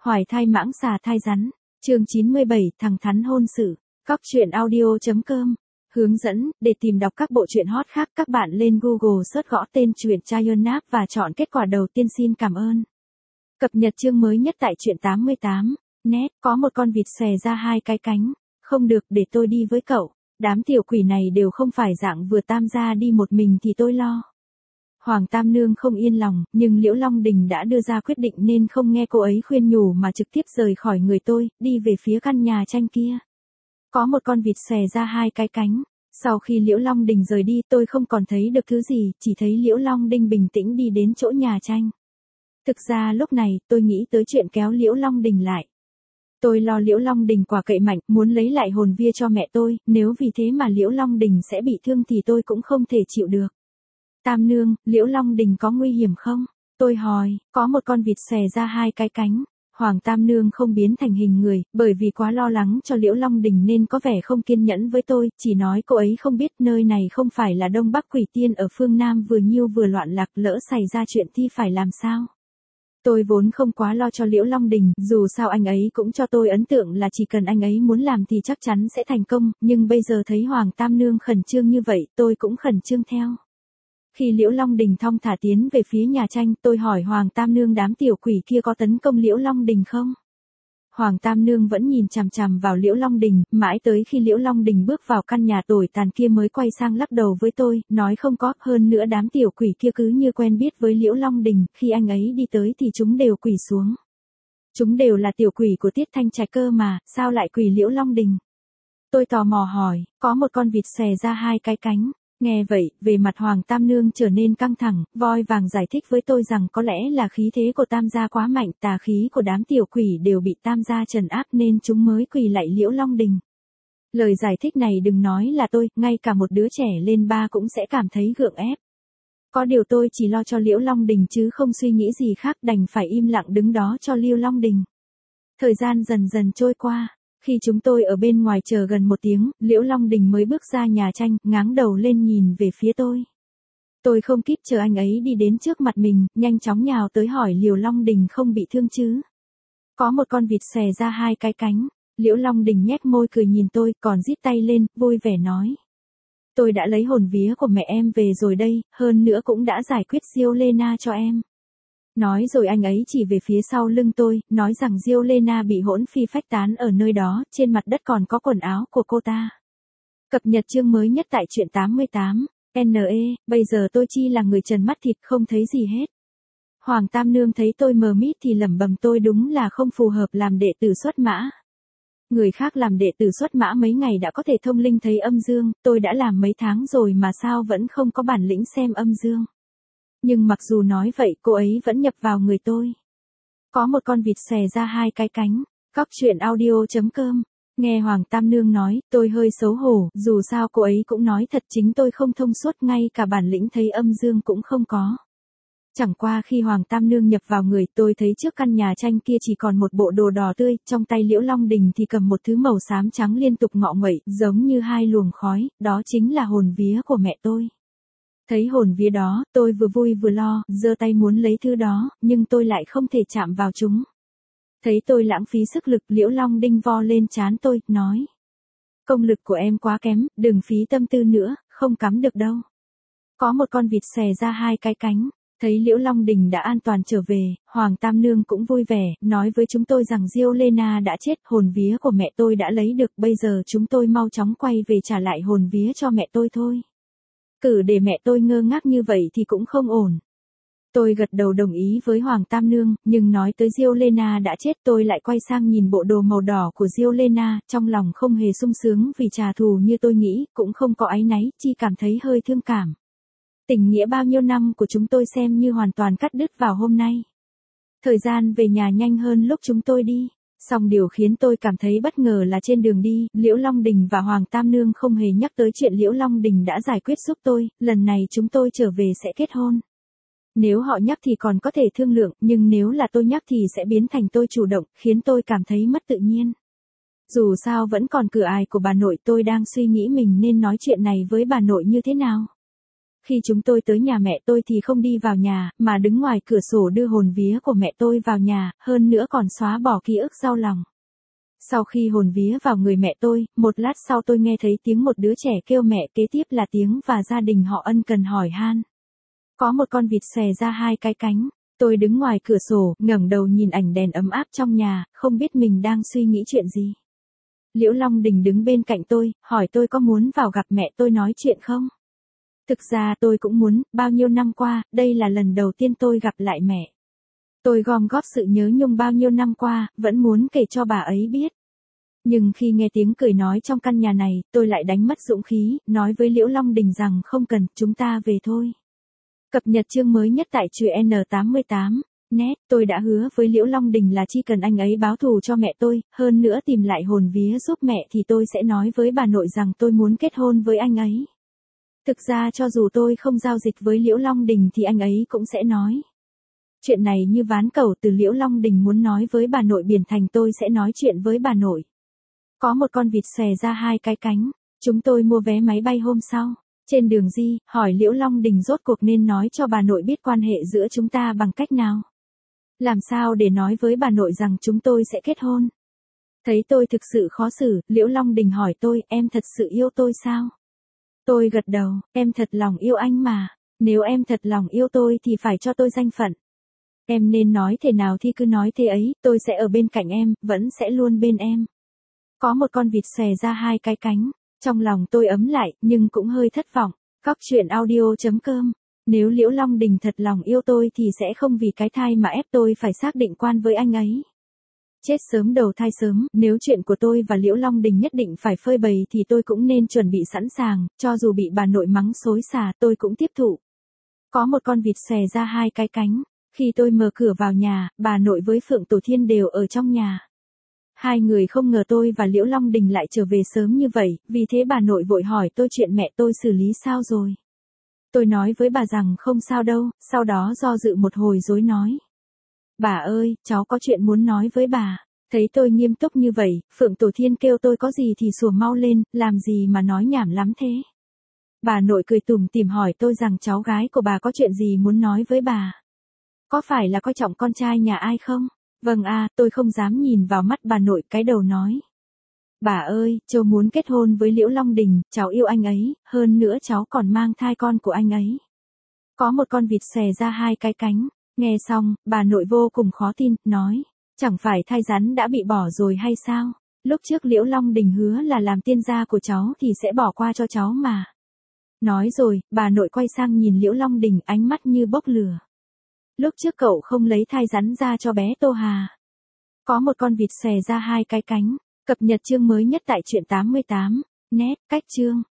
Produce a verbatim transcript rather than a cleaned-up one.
Hoài thai mãng xà thai rắn. Chương chín mươi bảy, thẳng thắn hôn sự. Cóc truyện audio chấm com. Hướng dẫn, để tìm đọc các bộ truyện hot khác, các bạn lên Google search gõ tên truyện Chayonap và chọn kết quả đầu tiên. Xin cảm ơn. Cập nhật chương mới nhất tại truyện tám mươi tám. Net, có một con vịt xòe ra hai cái cánh. Không được, để tôi đi với cậu. Đám tiểu quỷ này đều không phải dạng vừa tam gia đi một mình thì tôi lo. Hoàng Tam Nương không yên lòng, nhưng Liễu Long Đình đã đưa ra quyết định nên không nghe cô ấy khuyên nhủ mà trực tiếp rời khỏi người tôi, đi về phía căn nhà tranh kia. Có một con vịt xòe ra hai cái cánh. Sau khi Liễu Long Đình rời đi, tôi không còn thấy được thứ gì, chỉ thấy Liễu Long Đình bình tĩnh đi đến chỗ nhà tranh. Thực ra lúc này, tôi nghĩ tới chuyện kéo Liễu Long Đình lại. Tôi lo Liễu Long Đình quả cậy mạnh, muốn lấy lại hồn vía cho mẹ tôi, nếu vì thế mà Liễu Long Đình sẽ bị thương thì tôi cũng không thể chịu được. Tam Nương, Liễu Long Đình có nguy hiểm không? Tôi hỏi, có một con vịt xòe ra hai cái cánh. Hoàng Tam Nương không biến thành hình người, bởi vì quá lo lắng cho Liễu Long Đình nên có vẻ không kiên nhẫn với tôi, chỉ nói cô ấy không biết nơi này không phải là Đông Bắc Quỷ Tiên ở phương Nam vừa nhiêu vừa loạn lạc, lỡ xảy ra chuyện thì phải làm sao? Tôi vốn không quá lo cho Liễu Long Đình, dù sao anh ấy cũng cho tôi ấn tượng là chỉ cần anh ấy muốn làm thì chắc chắn sẽ thành công, nhưng bây giờ thấy Hoàng Tam Nương khẩn trương như vậy, tôi cũng khẩn trương theo. Khi Liễu Long Đình thong thả tiến về phía nhà tranh, tôi hỏi Hoàng Tam Nương đám tiểu quỷ kia có tấn công Liễu Long Đình không? Hoàng Tam Nương vẫn nhìn chằm chằm vào Liễu Long Đình, mãi tới khi Liễu Long Đình bước vào căn nhà tồi tàn kia mới quay sang lắc đầu với tôi, nói không có, hơn nữa đám tiểu quỷ kia cứ như quen biết với Liễu Long Đình, khi anh ấy đi tới thì chúng đều quỳ xuống. Chúng đều là tiểu quỷ của Tiết Thanh Trạch cơ mà, sao lại quỳ Liễu Long Đình? Tôi tò mò hỏi, có một con vịt xòe ra hai cái cánh. Nghe vậy, về mặt Hoàng Tam Nương trở nên căng thẳng, voi vàng giải thích với tôi rằng có lẽ là khí thế của Tam gia quá mạnh, tà khí của đám tiểu quỷ đều bị Tam gia trấn áp nên chúng mới quỳ lạy Liễu Long Đình. Lời giải thích này đừng nói là tôi, ngay cả một đứa trẻ lên ba cũng sẽ cảm thấy gượng ép. Có điều tôi chỉ lo cho Liễu Long Đình chứ không suy nghĩ gì khác, đành phải im lặng đứng đó cho Liễu Long Đình. Thời gian dần dần trôi qua. Khi chúng tôi ở bên ngoài chờ gần một tiếng, Liễu Long Đình mới bước ra nhà tranh, ngáng đầu lên nhìn về phía tôi. Tôi không kịp chờ anh ấy đi đến trước mặt mình, nhanh chóng nhào tới hỏi Liễu Long Đình không bị thương chứ. Có một con vịt xòe ra hai cái cánh. Liễu Long Đình nhếch môi cười nhìn tôi, còn rít tay lên, vui vẻ nói. Tôi đã lấy hồn vía của mẹ em về rồi đây, hơn nữa cũng đã giải quyết Diêu Lena cho em. Nói rồi anh ấy chỉ về phía sau lưng tôi, nói rằng Diêu Lena bị hỗn phi phách tán ở nơi đó, trên mặt đất còn có quần áo của cô ta. Cập nhật chương mới nhất tại truyện tám mươi tám. en e, bây giờ tôi chi là người trần mắt thịt không thấy gì hết. Hoàng Tam Nương thấy tôi mờ mịt thì lẩm bẩm tôi đúng là không phù hợp làm đệ tử xuất mã. Người khác làm đệ tử xuất mã mấy ngày đã có thể thông linh thấy âm dương, tôi đã làm mấy tháng rồi mà sao vẫn không có bản lĩnh xem âm dương. Nhưng mặc dù nói vậy cô ấy vẫn nhập vào người tôi. Có một con vịt xòe ra hai cái cánh. Cóc truyện audio chấm com. Nghe Hoàng Tam Nương nói, tôi hơi xấu hổ, dù sao cô ấy cũng nói thật chính tôi không thông suốt, ngay cả bản lĩnh thấy âm dương cũng không có. Chẳng qua khi Hoàng Tam Nương nhập vào người tôi thấy trước căn nhà tranh kia chỉ còn một bộ đồ đỏ tươi, trong tay Liễu Long Đình thì cầm một thứ màu xám trắng liên tục ngọ nguậy, giống như hai luồng khói, đó chính là hồn vía của mẹ tôi. Thấy hồn vía đó, tôi vừa vui vừa lo, giơ tay muốn lấy thứ đó, nhưng tôi lại không thể chạm vào chúng. Thấy tôi lãng phí sức lực, Liễu Long Đinh vo lên trán tôi, nói. Công lực của em quá kém, đừng phí tâm tư nữa, không cắm được đâu. Có một con vịt xòe ra hai cái cánh. Thấy Liễu Long Đình đã an toàn trở về, Hoàng Tam Nương cũng vui vẻ, nói với chúng tôi rằng Diêu Lena đã chết, hồn vía của mẹ tôi đã lấy được, bây giờ chúng tôi mau chóng quay về trả lại hồn vía cho mẹ tôi thôi. Cử để mẹ tôi ngơ ngác như vậy thì cũng không ổn. Tôi gật đầu đồng ý với Hoàng Tam Nương, nhưng nói tới Diêu Lena đã chết tôi lại quay sang nhìn bộ đồ màu đỏ của Diêu Lena, trong lòng không hề sung sướng vì trả thù như tôi nghĩ, cũng không có áy náy, chỉ cảm thấy hơi thương cảm. Tình nghĩa bao nhiêu năm của chúng tôi xem như hoàn toàn cắt đứt vào hôm nay. Thời gian về nhà nhanh hơn lúc chúng tôi đi. Song điều khiến tôi cảm thấy bất ngờ là trên đường đi, Liễu Long Đình và Hoàng Tam Nương không hề nhắc tới chuyện Liễu Long Đình đã giải quyết giúp tôi, lần này chúng tôi trở về sẽ kết hôn. Nếu họ nhắc thì còn có thể thương lượng, nhưng nếu là tôi nhắc thì sẽ biến thành tôi chủ động, khiến tôi cảm thấy mất tự nhiên. Dù sao vẫn còn cửa ải của bà nội, tôi đang suy nghĩ mình nên nói chuyện này với bà nội như thế nào. khi chúng tôi tới nhà mẹ tôi thì không đi vào nhà, mà đứng ngoài cửa sổ đưa hồn vía của mẹ tôi vào nhà, hơn nữa còn xóa bỏ ký ức đau lòng. Sau khi hồn vía vào người mẹ tôi, một lát sau tôi nghe thấy tiếng một đứa trẻ kêu mẹ, kế tiếp là tiếng và gia đình họ ân cần hỏi han. Có một con vịt xòe ra hai cái cánh. Tôi đứng ngoài cửa sổ, ngẩng đầu nhìn ảnh đèn ấm áp trong nhà, không biết mình đang suy nghĩ chuyện gì. Liễu Long Đình đứng bên cạnh tôi, hỏi tôi có muốn vào gặp mẹ tôi nói chuyện không? Thực ra tôi cũng muốn, bao nhiêu năm qua, đây là lần đầu tiên tôi gặp lại mẹ. Tôi gom góp sự nhớ nhung bao nhiêu năm qua, vẫn muốn kể cho bà ấy biết. Nhưng khi nghe tiếng cười nói trong căn nhà này, tôi lại đánh mất dũng khí, nói với Liễu Long Đình rằng không cần, chúng ta về thôi. Cập nhật chương mới nhất tại truyện N tám mươi tám. Net, tôi đã hứa với Liễu Long Đình là chỉ cần anh ấy báo thù cho mẹ tôi, hơn nữa tìm lại hồn vía giúp mẹ thì tôi sẽ nói với bà nội rằng tôi muốn kết hôn với anh ấy. Thực ra cho dù tôi không giao dịch với Liễu Long Đình thì anh ấy cũng sẽ nói. Chuyện này như ván cầu, từ Liễu Long Đình muốn nói với bà nội biển thành tôi sẽ nói chuyện với bà nội. Có một con vịt xòe ra hai cái cánh, chúng tôi mua vé máy bay hôm sau. Trên đường đi, hỏi Liễu Long Đình rốt cuộc nên nói cho bà nội biết quan hệ giữa chúng ta bằng cách nào. Làm sao để nói với bà nội rằng chúng tôi sẽ kết hôn. Thấy tôi thực sự khó xử, Liễu Long Đình hỏi tôi, em thật sự yêu tôi sao? Tôi gật đầu, em thật lòng yêu anh mà. Nếu em thật lòng yêu tôi thì phải cho tôi danh phận. Em nên nói thế nào thì cứ nói thế ấy, tôi sẽ ở bên cạnh em, vẫn sẽ luôn bên em. Có một con vịt xòe ra hai cái cánh. Trong lòng tôi ấm lại, nhưng cũng hơi thất vọng. Cóc truyện audio chấm com. Nếu Liễu Long Đình thật lòng yêu tôi thì sẽ không vì cái thai mà ép tôi phải xác định quan với anh ấy. Chết sớm đầu thai sớm, nếu chuyện của tôi và Liễu Long Đình nhất định phải phơi bày thì tôi cũng nên chuẩn bị sẵn sàng, cho dù bị bà nội mắng xối xả tôi cũng tiếp thụ. Có một con vịt xòe ra hai cái cánh. Khi tôi mở cửa vào nhà, bà nội với Phượng Tổ Thiên đều ở trong nhà. Hai người không ngờ tôi và Liễu Long Đình lại trở về sớm như vậy, vì thế bà nội vội hỏi tôi chuyện mẹ tôi xử lý sao rồi. Tôi nói với bà rằng không sao đâu, sau đó do dự một hồi rồi nói. Bà ơi, cháu có chuyện muốn nói với bà. Thấy tôi nghiêm túc như vậy, Phượng Tổ Thiên kêu tôi có gì thì sủa mau lên, làm gì mà nói nhảm lắm thế. Bà nội cười tủm tỉm hỏi tôi rằng cháu gái của bà có chuyện gì muốn nói với bà. Có phải là coi trọng con trai nhà ai không? Vâng à, tôi không dám nhìn vào mắt bà nội, cái đầu nói. Bà ơi, cháu muốn kết hôn với Liễu Long Đình, cháu yêu anh ấy, hơn nữa cháu còn mang thai con của anh ấy. Có một con vịt xòe ra hai cái cánh. Nghe xong, bà nội vô cùng khó tin, nói. Chẳng phải thai rắn đã bị bỏ rồi hay sao? Lúc trước Liễu Long Đình hứa là làm tiên gia của cháu thì sẽ bỏ qua cho cháu mà. Nói rồi, bà nội quay sang nhìn Liễu Long Đình, ánh mắt như bốc lửa. Lúc trước cậu không lấy thai rắn ra cho bé Tô Hà. Có một con vịt xòe ra hai cái cánh. Cập nhật chương mới nhất tại truyện tám mươi tám. Net, cách chương.